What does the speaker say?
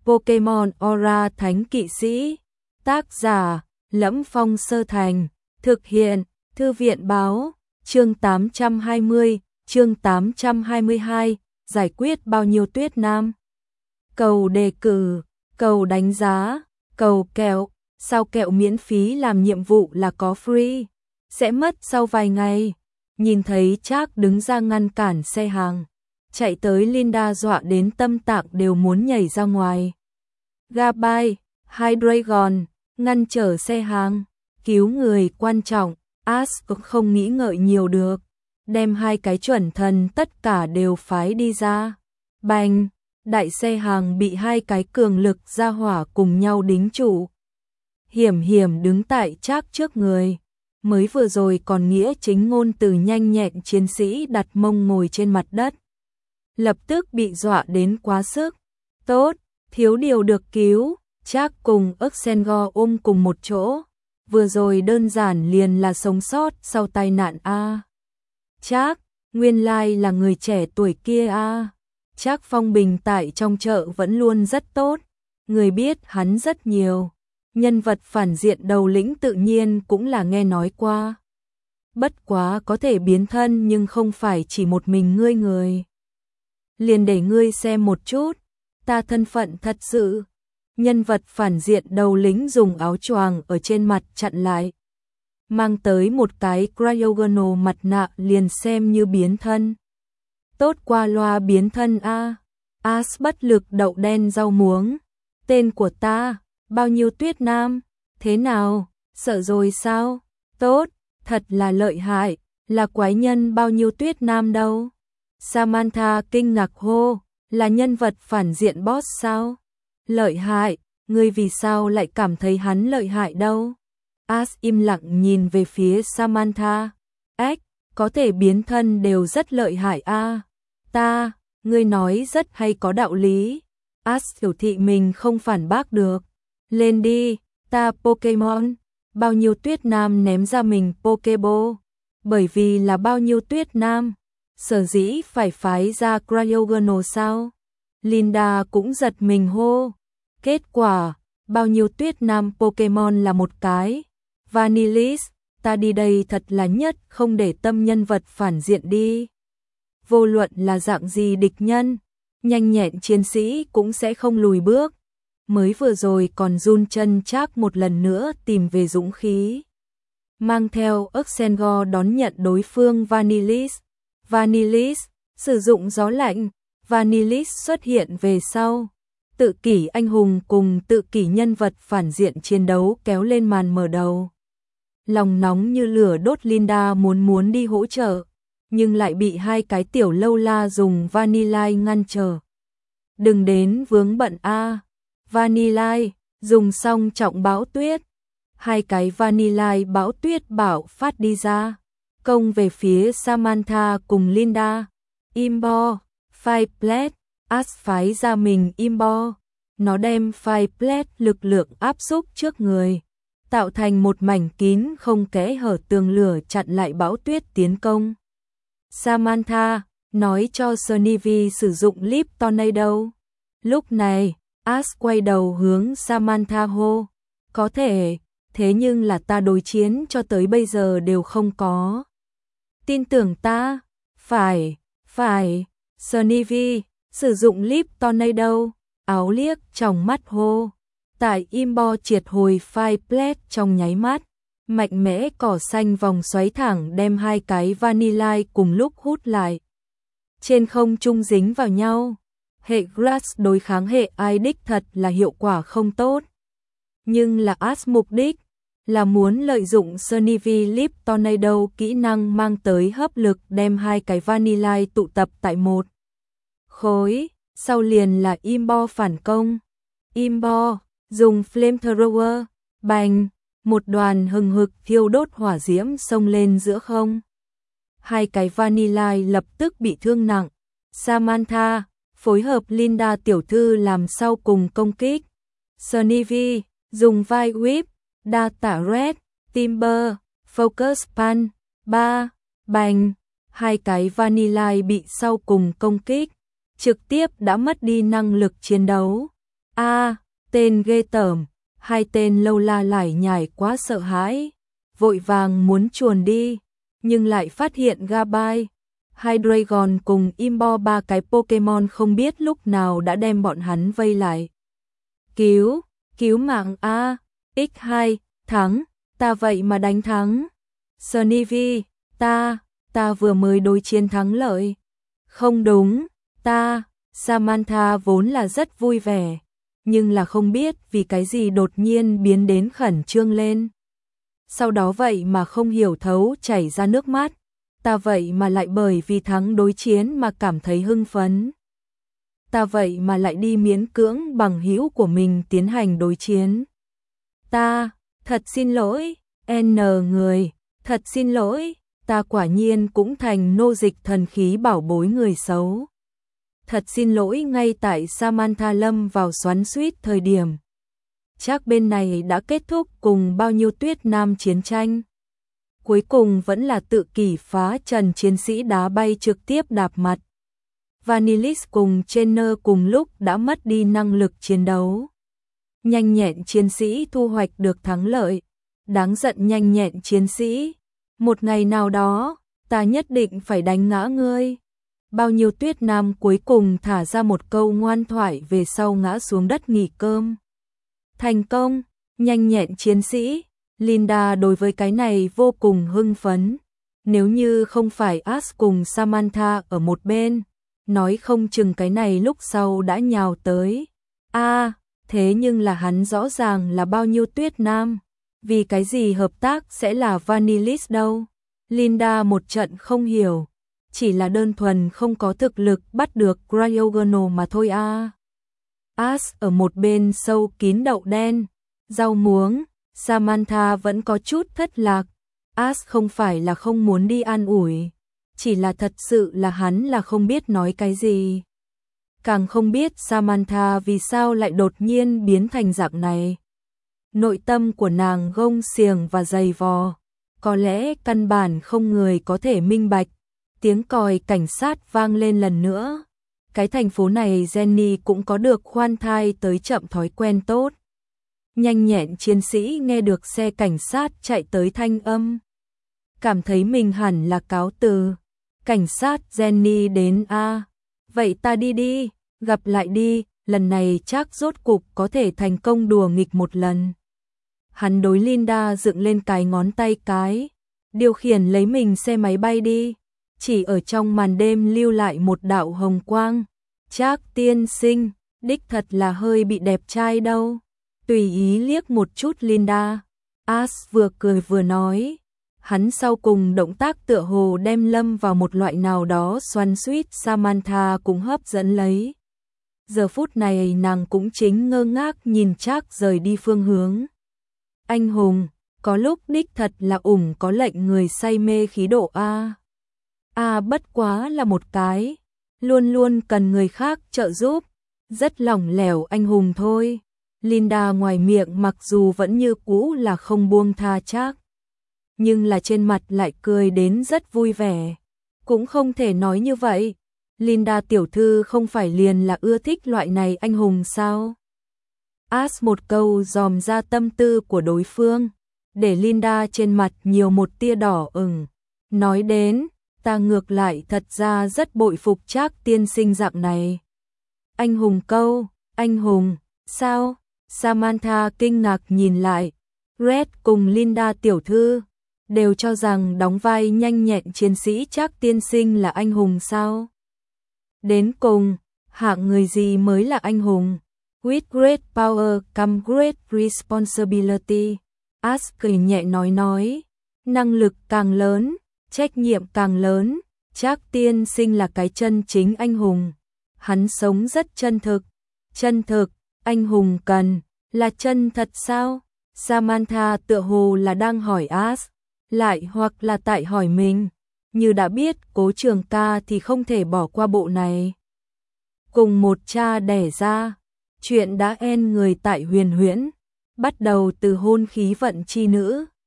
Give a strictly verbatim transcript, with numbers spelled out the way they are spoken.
Pokemon Aura Thánh Kỵ Sĩ. Tác giả: Lẫm Phong Sơ Thành. Thực hiện: Thư viện báo. Chương tám trăm hai mươi, chương tám trăm hai mươi hai, giải quyết bao nhiêu tuyết nam. Cầu đề cử, cầu đánh giá, cầu kẹo, sao kẹo miễn phí làm nhiệm vụ là có free, sẽ mất sau vài ngày. Nhìn thấy Trác đứng ra ngăn cản xe hàng, chạy tới Linda dọa đến tâm tạng đều muốn nhảy ra ngoài. Gabai, Hydreigon, ngăn trở xe hàng, cứu người quan trọng. Ash không nghĩ ngợi nhiều được, đem hai cái chuẩn thần tất cả đều phái đi ra. Bành, đại xe hàng bị hai cái cường lực ra hỏa cùng nhau đính trụ. Hiểm hiểm đứng tại Trác trước người, mới vừa rồi còn nghĩa chính ngôn từ nhanh nhẹn chiến sĩ đặt mông ngồi trên mặt đất. Lập tức bị dọa đến quá sức. Tốt, thiếu điều được cứu. Trác cùng Uxengor ôm cùng một chỗ. Vừa rồi đơn giản liền là sống sót sau tai nạn a. Trác, nguyên lai là người trẻ tuổi kia a. Trác phong bình tại trong chợ vẫn luôn rất tốt, người biết hắn rất nhiều. Nhân vật phản diện đầu lĩnh tự nhiên cũng là nghe nói qua. Bất quá có thể biến thân nhưng không phải chỉ một mình ngươi người. Liền để ngươi xem một chút, ta thân phận thật sự. Nhân vật phản diện đầu lĩnh dùng áo choàng ở trên mặt chặn lại. Mang tới một cái cryogonal mặt nạ liền xem như biến thân. Tốt qua loa biến thân a. Ash bất lực đậu đen rau muống. Tên của ta, bao nhiêu tuyết nam, thế nào, sợ rồi sao? Tốt, thật là lợi hại, là quái nhân bao nhiêu tuyết nam đâu. Samantha kinh ngạc hô, là nhân vật phản diện boss sao? Lợi hại, ngươi vì sao lại cảm thấy hắn lợi hại đâu? Ash im lặng nhìn về phía Samantha. Ếch, có thể biến thân đều rất lợi hại a. Ta, ngươi nói rất hay có đạo lý. Ash hiểu thị mình không phản bác được. Lên đi, ta Pokemon. Bao nhiêu tuyết nam ném ra mình Pokeball. Bởi vì là bao nhiêu tuyết nam, sở dĩ phải phái ra cryogonal sao? Linda cũng giật mình hô. Kết quả, bao nhiêu tuyết nam Pokemon là một cái. Vanillish, ta đi đây thật là nhất không để tâm nhân vật phản diện đi. Vô luận là dạng gì địch nhân, nhanh nhẹn chiến sĩ cũng sẽ không lùi bước. Mới vừa rồi còn run chân Trác một lần nữa tìm về dũng khí. Mang theo Uxengor đón nhận đối phương Vanillish. Vanillish, sử dụng gió lạnh. Vanillish xuất hiện về sau. Tự kỷ anh hùng cùng tự kỷ nhân vật phản diện chiến đấu kéo lên màn mở đầu. Lòng nóng như lửa đốt Linda muốn muốn đi hỗ trợ, nhưng lại bị hai cái tiểu lâu la dùng Vanillite ngăn trở. Đừng đến vướng bận a. Vanillite, dùng xong trọng bão tuyết. Hai cái Vanillite bão tuyết bạo phát đi ra, công về phía Samantha cùng Linda. Imbo, Fireblast, Ash phái ra mình Imbo. Nó đem Fireblast lực lượng áp xúc trước người, tạo thành một mảnh kín không kẽ hở tường lửa chặn lại bão tuyết tiến công. Samantha, nói cho Snivy sử dụng Leaf Tornado. Lúc này, Ash quay đầu hướng Samantha hô. Có thể, thế nhưng là ta đối chiến cho tới bây giờ đều không có. Tin tưởng ta. Phải, phải. Snivy, sử dụng Leaf Tornado. Áo liếc trong mắt hô. Tại Imbo triệt hồi Fireblast trong nháy mắt. Mạnh mẽ cỏ xanh vòng xoáy thẳng đem hai cái Vanillite cùng lúc hút lại. Trên không trung dính vào nhau. Hệ Grass đối kháng hệ ai đích thật là hiệu quả không tốt. Nhưng là Ash mục đích là muốn lợi dụng Snivy Leaf Tornado kỹ năng mang tới hấp lực đem hai cái Vanillite tụ tập tại một khối, sau liền là Imbo phản công. Imbo dùng Flamethrower, bành, một đoàn hừng hực thiêu đốt hỏa diễm xông lên giữa không. Hai cái Vanillite lập tức bị thương nặng. Samantha phối hợp Linda tiểu thư làm sau cùng công kích. Snivy dùng vai whip, Data Red, Timber, Focus Punch, ba, bành, hai cái Vanillite bị sau cùng công kích, trực tiếp đã mất đi năng lực chiến đấu. A, tên ghê tởm, hai tên lâu la lải nhải quá sợ hãi, vội vàng muốn chuồn đi, nhưng lại phát hiện Gabai, Hydreigon cùng Imbo ba cái Pokemon không biết lúc nào đã đem bọn hắn vây lại. Cứu, cứu mạng A, nhân hai, thắng, ta vậy mà đánh thắng. Snivy, ta, ta vừa mới đối chiến thắng lợi. Không đúng, ta, Samantha vốn là rất vui vẻ, nhưng là không biết vì cái gì đột nhiên biến đến khẩn trương lên. Sau đó vậy mà không hiểu thấu chảy ra nước mắt, ta vậy mà lại bởi vì thắng đối chiến mà cảm thấy hưng phấn. Ta vậy mà lại đi miễn cưỡng bằng hữu của mình tiến hành đối chiến. Ta, thật xin lỗi, N người, thật xin lỗi, ta quả nhiên cũng thành nô dịch thần khí bảo bối người xấu. Thật xin lỗi ngay tại Samantha lâm vào xoắn xuýt thời điểm. Chắc bên này đã kết thúc cùng bao nhiêu tuyết nam chiến tranh. Cuối cùng vẫn là tự kỷ phá trần chiến sĩ đá bay trực tiếp đạp mặt. Vanillish cùng Trainer cùng lúc đã mất đi năng lực chiến đấu. Nhanh nhẹn chiến sĩ thu hoạch được thắng lợi. Đáng giận nhanh nhẹn chiến sĩ. Một ngày nào đó, ta nhất định phải đánh ngã ngươi. Bao nhiêu tuyết nam cuối cùng thả ra một câu ngoan thoại về sau ngã xuống đất nghỉ cơm. Thành công, nhanh nhẹn chiến sĩ. Linda đối với cái này vô cùng hưng phấn. Nếu như không phải Ash cùng Samantha ở một bên, nói không chừng cái này lúc sau đã nhào tới. A, à, thế nhưng là hắn rõ ràng là bao nhiêu tuyết nam. Vì cái gì hợp tác sẽ là Vanillish đâu? Linda một trận không hiểu. Chỉ là đơn thuần không có thực lực bắt được Cryogonal mà thôi a. À. Ash ở một bên sâu kín đậu đen, rau muống, Samantha vẫn có chút thất lạc. Ash không phải là không muốn đi an ủi, chỉ là thật sự là hắn là không biết nói cái gì. Càng không biết Samantha vì sao lại đột nhiên biến thành dạng này. Nội tâm của nàng gông xiềng và dày vò, có lẽ căn bản không người có thể minh bạch. Tiếng còi cảnh sát vang lên lần nữa. Cái thành phố này Jenny cũng có được khoan thai tới chậm thói quen tốt. Nhanh nhẹn chiến sĩ nghe được xe cảnh sát chạy tới thanh âm. Cảm thấy mình hẳn là cáo từ. Cảnh sát Jenny đến a. À, vậy ta đi đi, gặp lại đi, lần này chắc rốt cục có thể thành công đùa nghịch một lần. Hắn đối Linda dựng lên cái ngón tay cái. Điều khiển lấy mình xe máy bay đi. Chỉ ở trong màn đêm lưu lại một đạo hồng quang. Trác tiên sinh, đích thật là hơi bị đẹp trai đâu. Tùy ý liếc một chút Linda. Ash vừa cười vừa nói. Hắn sau cùng động tác tựa hồ đem lâm vào một loại nào đó xoắn xuýt. Samantha cũng hấp dẫn lấy. Giờ phút này nàng cũng chính ngơ ngác nhìn Trác rời đi phương hướng. Anh hùng, có lúc đích thật là ủng có lệnh người say mê khí độ a. A à, bất quá là một cái, luôn luôn cần người khác trợ giúp, rất lỏng lẻo anh hùng thôi. Linda ngoài miệng mặc dù vẫn như cũ là không buông tha Trác, nhưng là trên mặt lại cười đến rất vui vẻ. Cũng không thể nói như vậy, Linda tiểu thư không phải liền là ưa thích loại này anh hùng sao? Ash một câu dòm ra tâm tư của đối phương, để Linda trên mặt nhiều một tia đỏ ửng. Nói đến, ta ngược lại thật ra rất bội phục Trác tiên sinh dạng này. Anh hùng câu, anh hùng, sao? Samantha kinh ngạc nhìn lại. Red cùng Linda tiểu thư đều cho rằng đóng vai nhanh nhẹn chiến sĩ Trác tiên sinh là anh hùng sao? Đến cùng, hạng người gì mới là anh hùng? With great power come great responsibility. Ash cười nhẹ nói nói, năng lực càng lớn, trách nhiệm càng lớn. Trác tiên sinh là cái chân chính anh hùng. Hắn sống rất chân thực. Chân thực, anh hùng cần, là chân thật sao? Samantha tựa hồ là đang hỏi Ash, lại hoặc là tại hỏi mình. Như đã biết Cố Trường Ca thì không thể bỏ qua bộ này. Cùng một cha đẻ ra, chuyện đã en người tại Huyền Huyễn, bắt đầu từ hôn khí vận chi nữ.